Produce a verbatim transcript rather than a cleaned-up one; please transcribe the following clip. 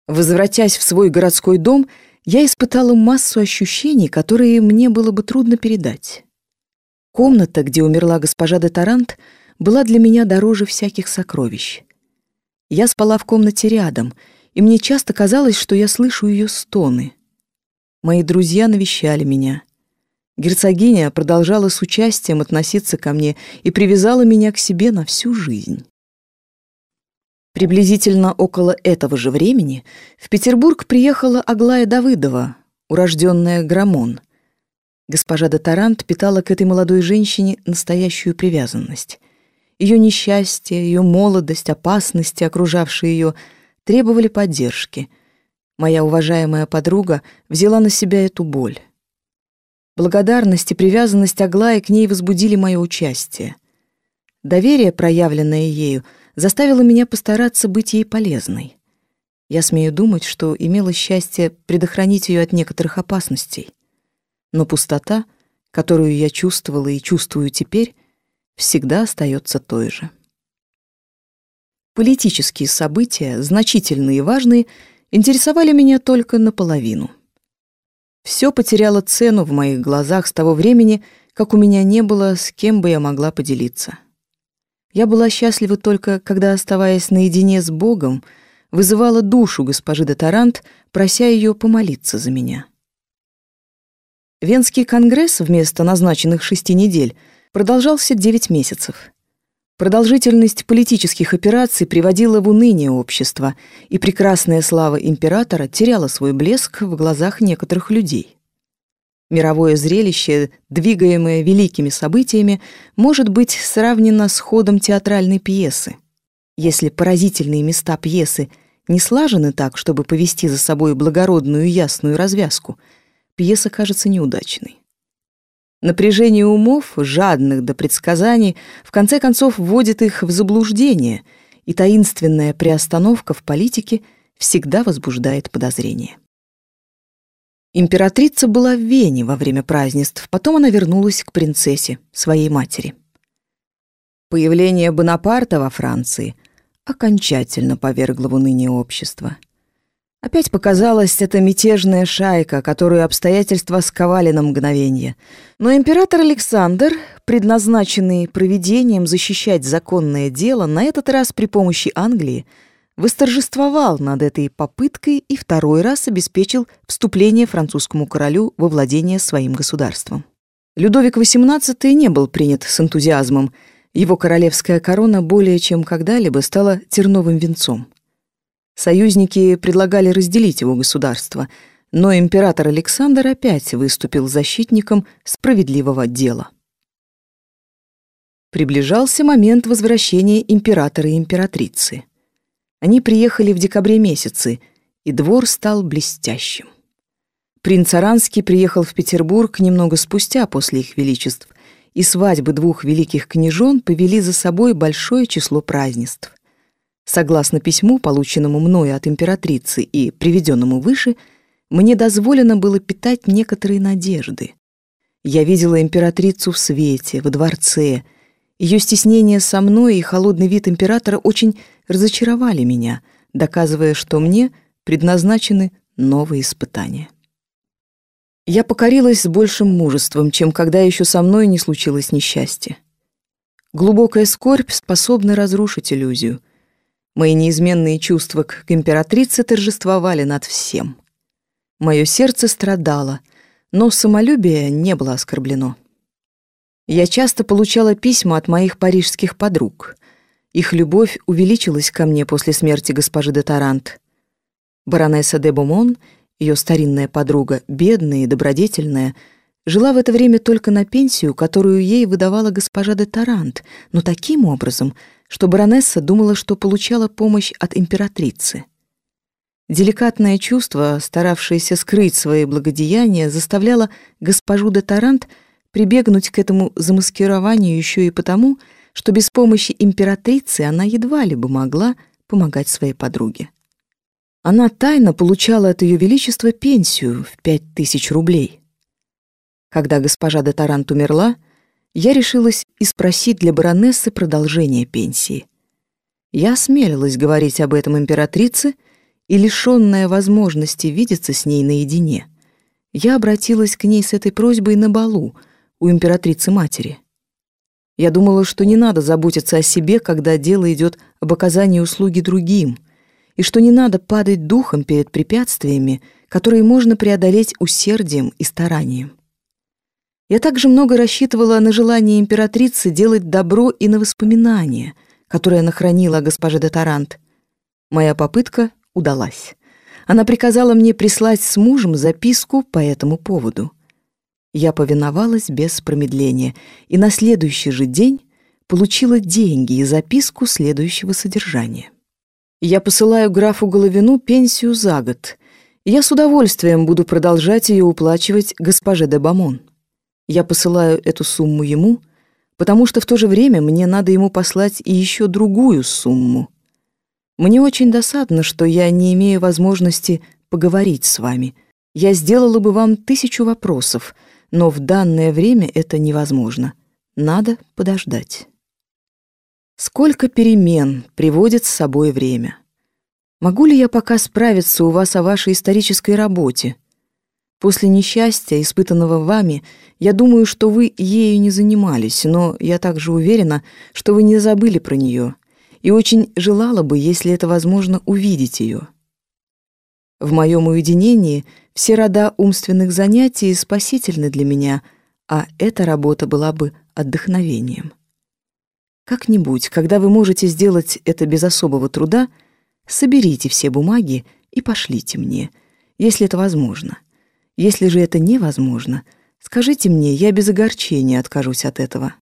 Возвратясь в свой городской дом, я испытала массу ощущений, которые мне было бы трудно передать. Комната, где умерла госпожа де Тарант, была для меня дороже всяких сокровищ. Я спала в комнате рядом, и мне часто казалось, что я слышу ее стоны. Мои друзья навещали меня. Герцогиня продолжала с участием относиться ко мне и привязала меня к себе на всю жизнь. Приблизительно около этого же времени в Петербург приехала Аглая Давыдова, урожденная Грамон. Госпожа де Тарант питала к этой молодой женщине настоящую привязанность. Ее несчастье, ее молодость, опасности, окружавшие ее, требовали поддержки. Моя уважаемая подруга взяла на себя эту боль. Благодарность и привязанность Аглаи к ней возбудили мое участие. Доверие, проявленное ею, заставило меня постараться быть ей полезной. Я смею думать, что имела счастье предохранить ее от некоторых опасностей. Но пустота, которую я чувствовала и чувствую теперь, всегда остается той же. Политические события, значительные и важные, интересовали меня только наполовину. Все потеряло цену в моих глазах с того времени, как у меня не было, с кем бы я могла поделиться. Я была счастлива только, когда, оставаясь наедине с Богом, вызывала душу госпожи де Тарант, прося ее помолиться за меня. Венский конгресс вместо назначенных шести недель продолжался девять месяцев. Продолжительность политических операций приводила в уныние общество, и прекрасная слава императора теряла свой блеск в глазах некоторых людей. Мировое зрелище, двигаемое великими событиями, может быть сравнено с ходом театральной пьесы. Если поразительные места пьесы не слажены так, чтобы повести за собой благородную ясную развязку, пьеса кажется неудачной. Напряжение умов, жадных до предсказаний, в конце концов вводит их в заблуждение, и таинственная приостановка в политике всегда возбуждает подозрения. Императрица была в Вене во время празднеств, потом она вернулась к принцессе, своей матери. Появление Бонапарта во Франции окончательно повергло в уныние общество. Опять показалась эта мятежная шайка, которую обстоятельства сковали на мгновение. Но император Александр, предназначенный провидением защищать законное дело, на этот раз при помощи Англии, восторжествовал над этой попыткой и второй раз обеспечил вступление французскому королю во владение своим государством. Людовик восемнадцатый не был принят с энтузиазмом. Его королевская корона более чем когда-либо стала терновым венцом. Союзники предлагали разделить его государство, но император Александр опять выступил защитником справедливого дела. Приближался момент возвращения императора и императрицы. Они приехали в декабре месяце, и двор стал блестящим. Принц Оранский приехал в Петербург немного спустя после их величеств, и свадьбы двух великих княжон повели за собой большое число празднеств. Согласно письму, полученному мною от императрицы и приведенному выше, мне дозволено было питать некоторые надежды. Я видела императрицу в свете, во дворце. Ее стеснение со мной и холодный вид императора очень разочаровали меня, доказывая, что мне предназначены новые испытания. Я покорилась с большим мужеством, чем когда еще со мной не случилось несчастье. Глубокая скорбь способна разрушить иллюзию. Мои неизменные чувства к императрице торжествовали над всем. Мое сердце страдало, но самолюбие не было оскорблено. Я часто получала письма от моих парижских подруг. Их любовь увеличилась ко мне после смерти госпожи де Тарант. Баронесса де Бомон, ее старинная подруга, бедная и добродетельная, жила в это время только на пенсию, которую ей выдавала госпожа де Тарант, но таким образом, что баронесса думала, что получала помощь от императрицы. Деликатное чувство, старавшееся скрыть свои благодеяния, заставляло госпожу де Тарант прибегнуть к этому замаскированию еще и потому, что без помощи императрицы она едва ли бы могла помогать своей подруге. Она тайно получала от ее величества пенсию в пять тысяч рублей. Когда госпожа де Тарант умерла, я решилась и спросить для баронессы продолжение пенсии. Я осмелилась говорить об этом императрице и лишенная возможности видеться с ней наедине, я обратилась к ней с этой просьбой на балу у императрицы-матери. Я думала, что не надо заботиться о себе, когда дело идет об оказании услуги другим, и что не надо падать духом перед препятствиями, которые можно преодолеть усердием и старанием. Я также много рассчитывала на желание императрицы делать добро и на воспоминания, которые она хранила о госпоже де Тарант. Моя попытка удалась. Она приказала мне прислать с мужем записку по этому поводу. Я повиновалась без промедления, и на следующий же день получила деньги и записку следующего содержания. Я посылаю графу Головину пенсию за год, и я с удовольствием буду продолжать ее уплачивать госпоже де Бамон. Я посылаю эту сумму ему, потому что в то же время мне надо ему послать и еще другую сумму. Мне очень досадно, что я не имею возможности поговорить с вами. Я сделала бы вам тысячу вопросов, но в данное время это невозможно. Надо подождать. Сколько перемен приводит с собой время. Могу ли я пока справиться у вас о вашей исторической работе? После несчастья, испытанного вами, я думаю, что вы ею не занимались, но я также уверена, что вы не забыли про нее, и очень желала бы, если это возможно, увидеть ее. В моем уединении все рода умственных занятий спасительны для меня, а эта работа была бы отдохновением. Как-нибудь, когда вы можете сделать это без особого труда, соберите все бумаги и пошлите мне, если это возможно. Если же это невозможно, скажите мне, я без огорчения откажусь от этого.